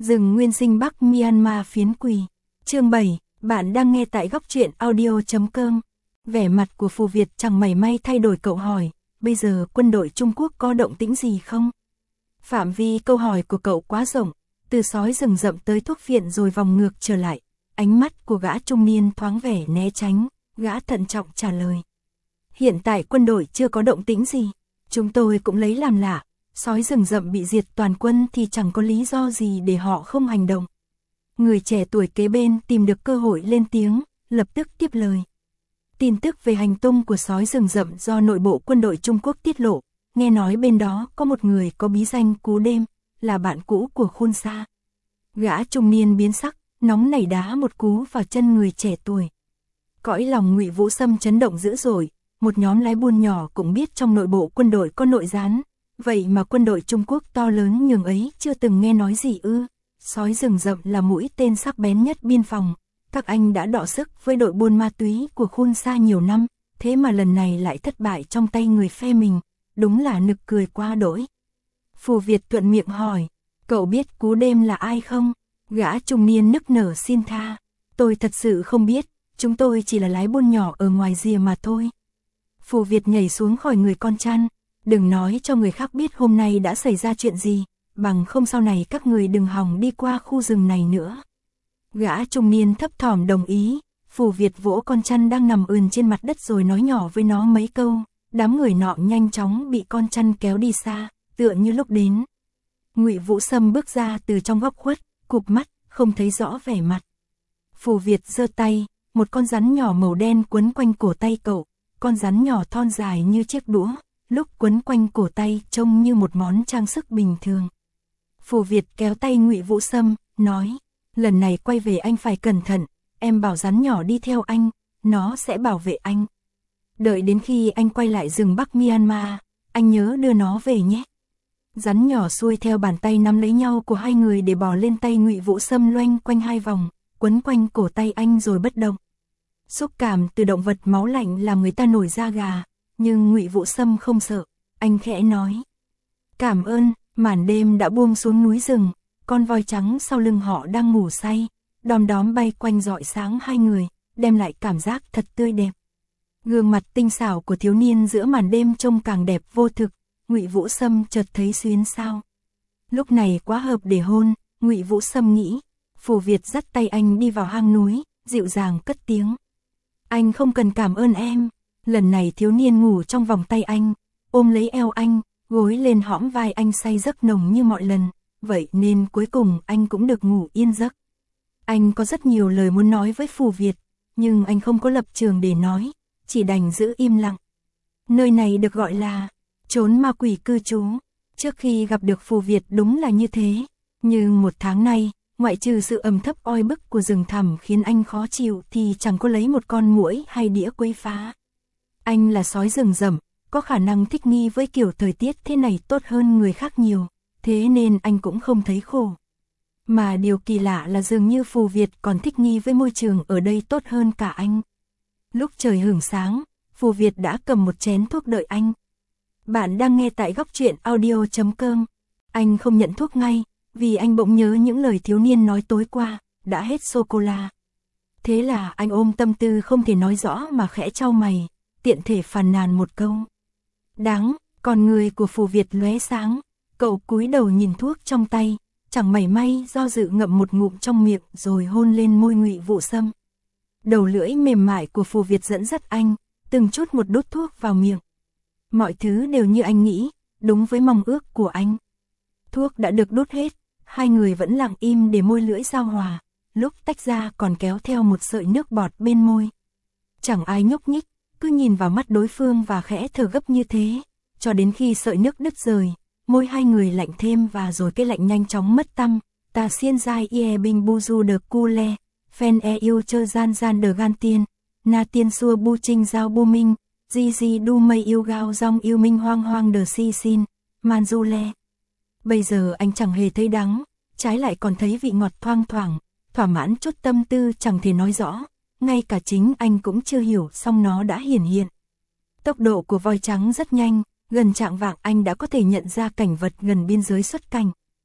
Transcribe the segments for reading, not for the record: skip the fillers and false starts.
Rừng nguyên sinh Bắc Myanmar phiến quỳ. Chương 7, bạn đang nghe tại góc truyện audio.com. Vẻ mặt của Phù Việt chẳng mảy may thay đổi, cậu hỏi, bây giờ quân đội Trung Quốc có động tĩnh gì không? Phạm vi câu hỏi của cậu quá rộng, từ sói rừng rậm tới thuốc phiện rồi vòng ngược trở lại. Ánh mắt của gã trung niên thoáng vẻ né tránh, gã thận trọng trả lời. Hiện tại quân đội chưa có động tĩnh gì, chúng tôi cũng lấy làm lạ, sói rừng rậm bị diệt toàn quân thì chẳng có lý do gì để họ không hành động. Người trẻ tuổi kế bên tìm được cơ hội lên tiếng, lập tức tiếp lời. Tin tức về hành tung của sói rừng rậm do nội bộ quân đội Trung Quốc tiết lộ, nghe nói bên đó có một người có bí danh Cú Đêm, là bạn cũ của Khun Sa. Gã trung niên biến sắc, nóng nảy đá một cú vào chân người trẻ tuổi. Cõi lòng Ngụy Vũ Sâm chấn động dữ dội, một nhóm lái buôn nhỏ cũng biết trong nội bộ quân đội có nội gián, vậy mà quân đội Trung Quốc to lớn nhường ấy chưa từng nghe nói gì ư? Sói rừng rậm là mũi tên sắc bén nhất biên phòng, các anh đã đọ sức với đội buôn ma túy của Khun Sa nhiều năm, thế mà lần này lại thất bại trong tay người phe mình, đúng là nực cười quá đỗi. Phù Việt thuận miệng hỏi, cậu biết Cú Đêm là ai không? Gã trung niên nức nở xin tha, tôi thật sự không biết, chúng tôi chỉ là lái buôn nhỏ ở ngoài rìa mà thôi. Phù Việt nhảy xuống khỏi người con chăn, đừng nói cho người khác biết hôm nay đã xảy ra chuyện gì, bằng không sau này các người đừng hòng đi qua khu rừng này nữa. Gã trung niên thấp thỏm đồng ý, Phù Việt vỗ con chăn đang nằm ườn trên mặt đất rồi nói nhỏ với nó mấy câu, đám người nọ nhanh chóng bị con chăn kéo đi xa, tựa như lúc đến. Ngụy Vũ Sâm bước ra từ trong góc khuất, cụp mắt, không thấy rõ vẻ mặt. Phù Việt giơ tay, một con rắn nhỏ màu đen quấn quanh cổ tay cậu, con rắn nhỏ thon dài như chiếc đũa, lúc quấn quanh cổ tay trông như một món trang sức bình thường. Phù Việt kéo tay Ngụy Vũ Sâm, nói, lần này quay về anh phải cẩn thận, em bảo rắn nhỏ đi theo anh, nó sẽ bảo vệ anh. Đợi đến khi anh quay lại rừng Bắc Myanmar, anh nhớ đưa nó về nhé. Rắn nhỏ xuôi theo bàn tay nắm lấy nhau của hai người để bò lên tay Ngụy Vũ Sâm loanh quanh hai vòng, quấn quanh cổ tay anh rồi bất động. Xúc cảm từ động vật máu lạnh làm người ta nổi da gà, nhưng Ngụy Vũ Sâm không sợ, anh khẽ nói. Cảm ơn, màn đêm đã buông xuống núi rừng, con voi trắng sau lưng họ đang ngủ say, đom đóm bay quanh rọi sáng hai người, đem lại cảm giác thật tươi đẹp. Gương mặt tinh xảo của thiếu niên giữa màn đêm trông càng đẹp vô thực, Ngụy Vũ Sâm chợt thấy xuyến sao. Lúc này quá hợp để hôn, Ngụy Vũ Sâm nghĩ. Phù Việt dắt tay anh đi vào hang núi, dịu dàng cất tiếng. Anh không cần cảm ơn em. Lần này thiếu niên ngủ trong vòng tay anh, ôm lấy eo anh, gối lên hõm vai anh say giấc nồng như mọi lần, vậy nên cuối cùng anh cũng được ngủ yên giấc. Anh có rất nhiều lời muốn nói với Phù Việt, nhưng anh không có lập trường để nói, chỉ đành giữ im lặng. Nơi này được gọi là chốn ma quỷ cư trú. Trước khi gặp được Phù Việt đúng là như thế, nhưng một tháng nay, ngoại trừ sự ẩm thấp oi bức của rừng thẳm khiến anh khó chịu thì chẳng có lấy một con muỗi hay đĩa quấy phá. Anh là sói rừng rậm, có khả năng thích nghi với kiểu thời tiết thế này tốt hơn người khác nhiều, thế nên anh cũng không thấy khổ. Mà điều kỳ lạ là dường như Phù Việt còn thích nghi với môi trường ở đây tốt hơn cả anh. Lúc trời hửng sáng, Phù Việt đã cầm một chén thuốc đợi anh. Bạn đang nghe tại góc truyện audio.com. Anh không nhận thuốc ngay, vì anh bỗng nhớ những lời thiếu niên nói tối qua, đã hết sô-cô-la. Thế là anh ôm tâm tư không thể nói rõ mà khẽ chau mày, tiện thể phàn nàn một câu. Đáng, con người của Phù Việt lóe sáng, cậu cúi đầu nhìn thuốc trong tay, chẳng mảy may do dự ngậm một ngụm trong miệng rồi hôn lên môi Ngụy Vũ Sâm. Đầu lưỡi mềm mại của Phù Việt dẫn dắt anh, từng chút một đút thuốc vào miệng. Mọi thứ đều như anh nghĩ, đúng với mong ước của anh. Thuốc đã được đút hết, hai người vẫn lặng im để môi lưỡi giao hòa, lúc tách ra còn kéo theo một sợi nước bọt bên môi. Chẳng ai nhúc nhích, cứ nhìn vào mắt đối phương và khẽ thở gấp như thế, cho đến khi sợi nước đứt rời, môi hai người lạnh thêm và rồi cái lạnh nhanh chóng mất tăm. Ta xiên dai ie binh bu du de cu le, phen e yêu chơ gian gian de gan tiên, na tiên xua bu trinh giao bu minh, di di du mây yêu gao rong yêu minh hoang hoang de si xin, man du le. Bây giờ anh chẳng hề thấy đắng, trái lại còn thấy vị ngọt thoang thoảng, thỏa mãn chút tâm tư chẳng thể nói rõ, ngay cả chính anh cũng chưa hiểu xong nó đã hiển hiện. Tốc độ của voi trắng rất nhanh, gần chạng vạng anh đã có thể nhận ra cảnh vật gần biên giới xuất cảnh.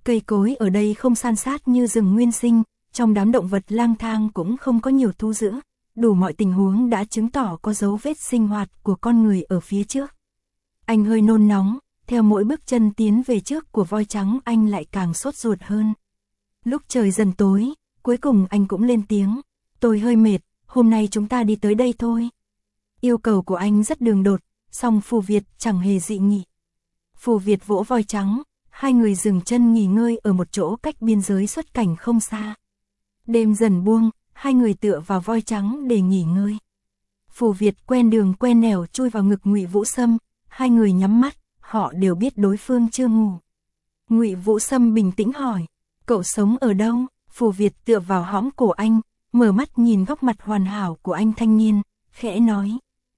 Cây cối ở đây không san sát như rừng nguyên sinh, trong đám động vật lang thang cũng không có nhiều thú dữ, đủ mọi tình huống đã chứng tỏ có dấu vết sinh hoạt của con người ở phía trước. Anh hơi nôn nóng, theo mỗi bước chân tiến về trước của voi trắng anh lại càng sốt ruột hơn. Lúc trời dần tối, cuối cùng anh cũng lên tiếng, tôi hơi mệt, hôm nay chúng ta đi tới đây thôi. Yêu cầu của anh rất đường đột, song Phù Việt chẳng hề dị nghị. Phù Việt vỗ voi trắng, hai người dừng chân nghỉ ngơi ở một chỗ cách biên giới xuất cảnh không xa. Đêm dần buông, hai người tựa vào voi trắng để nghỉ ngơi. Phù Việt quen đường quen nẻo chui vào ngực Ngụy Vũ Sâm, hai người nhắm mắt, họ đều biết đối phương chưa ngủ. Ngụy Vũ Sâm bình tĩnh hỏi, cậu sống ở đâu? Phù Việt tựa vào hõm cổ anh, mở mắt nhìn góc mặt hoàn hảo của anh thanh niên, khẽ nói.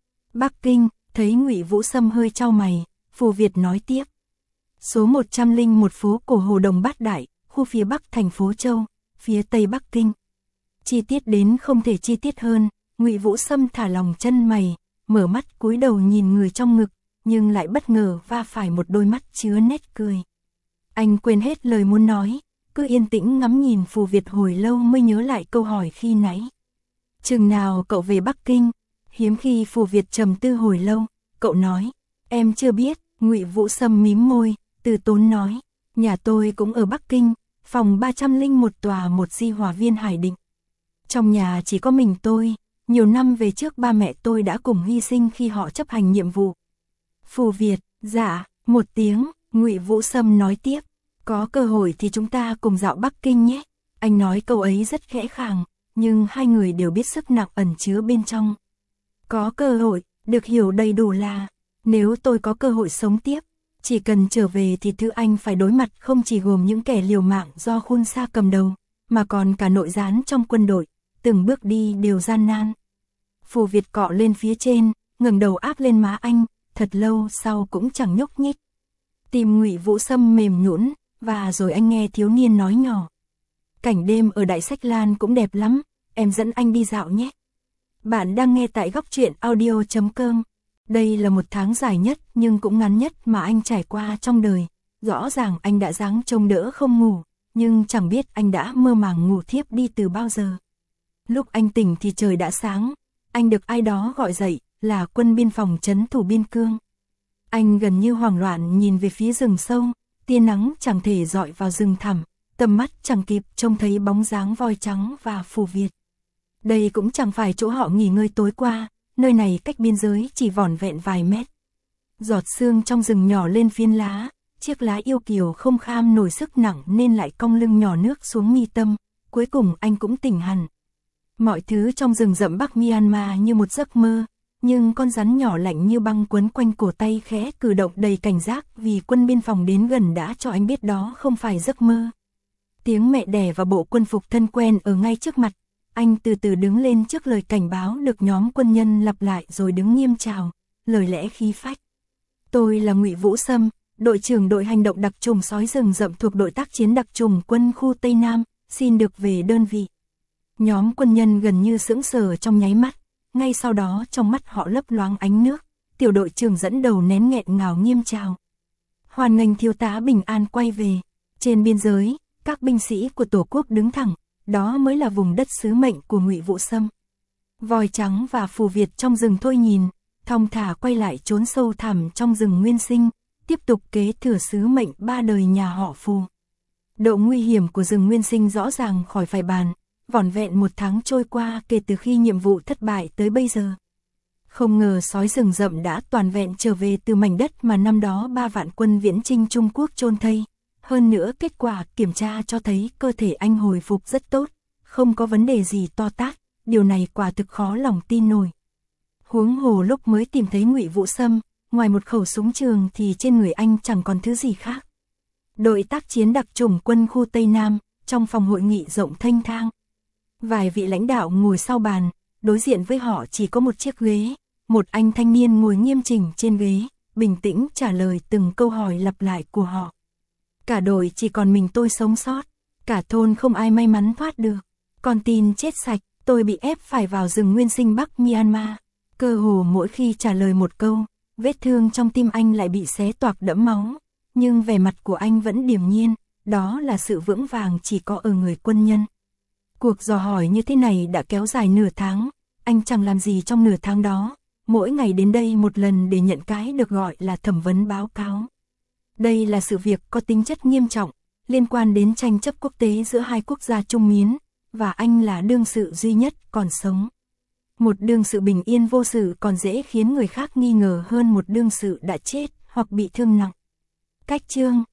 Bắc Kinh. Thấy Ngụy Vũ Sâm hơi chau mày, Phù Việt nói tiếp. Số 101 phố cổ Hồ Đồng Bát Đại, khu phía bắc thành phố Châu, phía tây Bắc Kinh. Chi tiết đến không thể chi tiết hơn, Ngụy Vũ Sâm thả lòng chân mày, mở mắt cúi đầu nhìn người trong ngực, nhưng lại bất ngờ va phải một đôi mắt chứa nét cười. Anh quên hết lời muốn nói, cứ yên tĩnh ngắm nhìn Phù Việt hồi lâu mới nhớ lại câu hỏi khi nãy. Chừng nào cậu về Bắc Kinh? Hiếm khi Phù Việt trầm tư hồi lâu, cậu nói, em chưa biết. Ngụy Vũ Sâm mím môi, từ tốn nói, nhà tôi cũng ở Bắc Kinh, phòng 301 tòa 1 Di Hòa Viên Hải Định. Trong nhà chỉ có mình tôi, nhiều năm về trước ba mẹ tôi đã cùng hy sinh khi họ chấp hành nhiệm vụ. Phù Việt, dạ, một tiếng, Ngụy Vũ Sâm nói tiếp, có cơ hội thì chúng ta cùng dạo Bắc Kinh nhé. Anh nói câu ấy rất khẽ khàng, nhưng hai người đều biết sức nặng ẩn chứa bên trong. Có cơ hội, được hiểu đầy đủ là, nếu tôi có cơ hội sống tiếp, chỉ cần trở về thì thứ anh phải đối mặt không chỉ gồm những kẻ liều mạng do Khun Sa cầm đầu, mà còn cả nội gián trong quân đội, từng bước đi đều gian nan. Phù Việt cọ lên phía trên, ngẩng đầu áp lên má anh, thật lâu sau cũng chẳng nhúc nhích. Tim Ngụy Vũ Sâm mềm nhũn, và rồi anh nghe thiếu niên nói nhỏ. Cảnh đêm ở Đại Sách Lan cũng đẹp lắm, em dẫn anh đi dạo nhé. Bạn đang nghe tại góc truyện audio.com. Đây là một tháng dài nhất nhưng cũng ngắn nhất mà anh trải qua trong đời. Rõ ràng anh đã ráng trông đỡ không ngủ, nhưng chẳng biết anh đã mơ màng ngủ thiếp đi từ bao giờ. Lúc anh tỉnh thì trời đã sáng, anh được ai đó gọi dậy, là quân biên phòng trấn thủ biên cương. Anh gần như hoảng loạn nhìn về phía rừng sâu, tia nắng chẳng thể dọi vào rừng thẳm, tầm mắt chẳng kịp trông thấy bóng dáng voi trắng và Phù Việt. Đây cũng chẳng phải chỗ họ nghỉ ngơi tối qua, nơi này cách biên giới chỉ vỏn vẹn vài mét. Giọt sương trong rừng nhỏ lên phiến lá, chiếc lá yêu kiều không kham nổi sức nặng nên lại cong lưng nhỏ nước xuống mi tâm, cuối cùng anh cũng tỉnh hẳn. Mọi thứ trong rừng rậm Bắc Myanmar như một giấc mơ, nhưng con rắn nhỏ lạnh như băng quấn quanh cổ tay khẽ cử động đầy cảnh giác vì quân biên phòng đến gần đã cho anh biết đó không phải giấc mơ. Tiếng mẹ đẻ và bộ quân phục thân quen ở ngay trước mặt. Anh từ từ đứng lên trước lời cảnh báo được nhóm quân nhân lặp lại rồi đứng nghiêm chào, lời lẽ khí phách. Tôi là Ngụy Vũ Sâm, đội trưởng đội hành động đặc trùng sói rừng rậm thuộc đội tác chiến đặc trùng quân khu Tây Nam, xin được về đơn vị. Nhóm quân nhân gần như sững sờ trong nháy mắt, ngay sau đó trong mắt họ lấp loáng ánh nước, tiểu đội trưởng dẫn đầu nén nghẹn ngào nghiêm chào. Hoan nghênh thiếu tá bình an quay về, trên biên giới, các binh sĩ của Tổ quốc đứng thẳng. Đó mới là vùng đất sứ mệnh của Ngụy Vũ Sâm. Voi trắng và Phù Việt trong rừng thôi nhìn, thong thả quay lại trốn sâu thẳm trong rừng nguyên sinh, tiếp tục kế thừa sứ mệnh ba đời nhà họ Phù. Độ nguy hiểm của rừng nguyên sinh rõ ràng khỏi phải bàn, vỏn vẹn một tháng trôi qua kể từ khi nhiệm vụ thất bại tới bây giờ. Không ngờ sói rừng rậm đã toàn vẹn trở về từ mảnh đất mà năm đó 3 vạn quân viễn chinh Trung Quốc chôn thây. Hơn nữa kết quả kiểm tra cho thấy cơ thể anh hồi phục rất tốt, không có vấn đề gì to tát, điều này quả thực khó lòng tin nổi. Huống hồ lúc mới tìm thấy Ngụy Vũ Sâm, ngoài một khẩu súng trường thì trên người anh chẳng còn thứ gì khác. Đội tác chiến đặc chủng quân khu Tây Nam, trong phòng hội nghị rộng thênh thang. Vài vị lãnh đạo ngồi sau bàn, đối diện với họ chỉ có một chiếc ghế, một anh thanh niên ngồi nghiêm chỉnh trên ghế, bình tĩnh trả lời từng câu hỏi lặp lại của họ. Cả đội chỉ còn mình tôi sống sót, cả thôn không ai may mắn thoát được. Con tin chết sạch, tôi bị ép phải vào rừng nguyên sinh Bắc Myanmar. Cơ hồ mỗi khi trả lời một câu, vết thương trong tim anh lại bị xé toạc đẫm máu. Nhưng vẻ mặt của anh vẫn điềm nhiên, đó là sự vững vàng chỉ có ở người quân nhân. Cuộc dò hỏi như thế này đã kéo dài nửa tháng, anh chẳng làm gì trong nửa tháng đó, mỗi ngày đến đây một lần để nhận cái được gọi là thẩm vấn báo cáo. Đây là sự việc có tính chất nghiêm trọng, liên quan đến tranh chấp quốc tế giữa hai quốc gia Trung Miến, và anh là đương sự duy nhất còn sống. Một đương sự bình yên vô sự còn dễ khiến người khác nghi ngờ hơn một đương sự đã chết hoặc bị thương nặng. Cách chương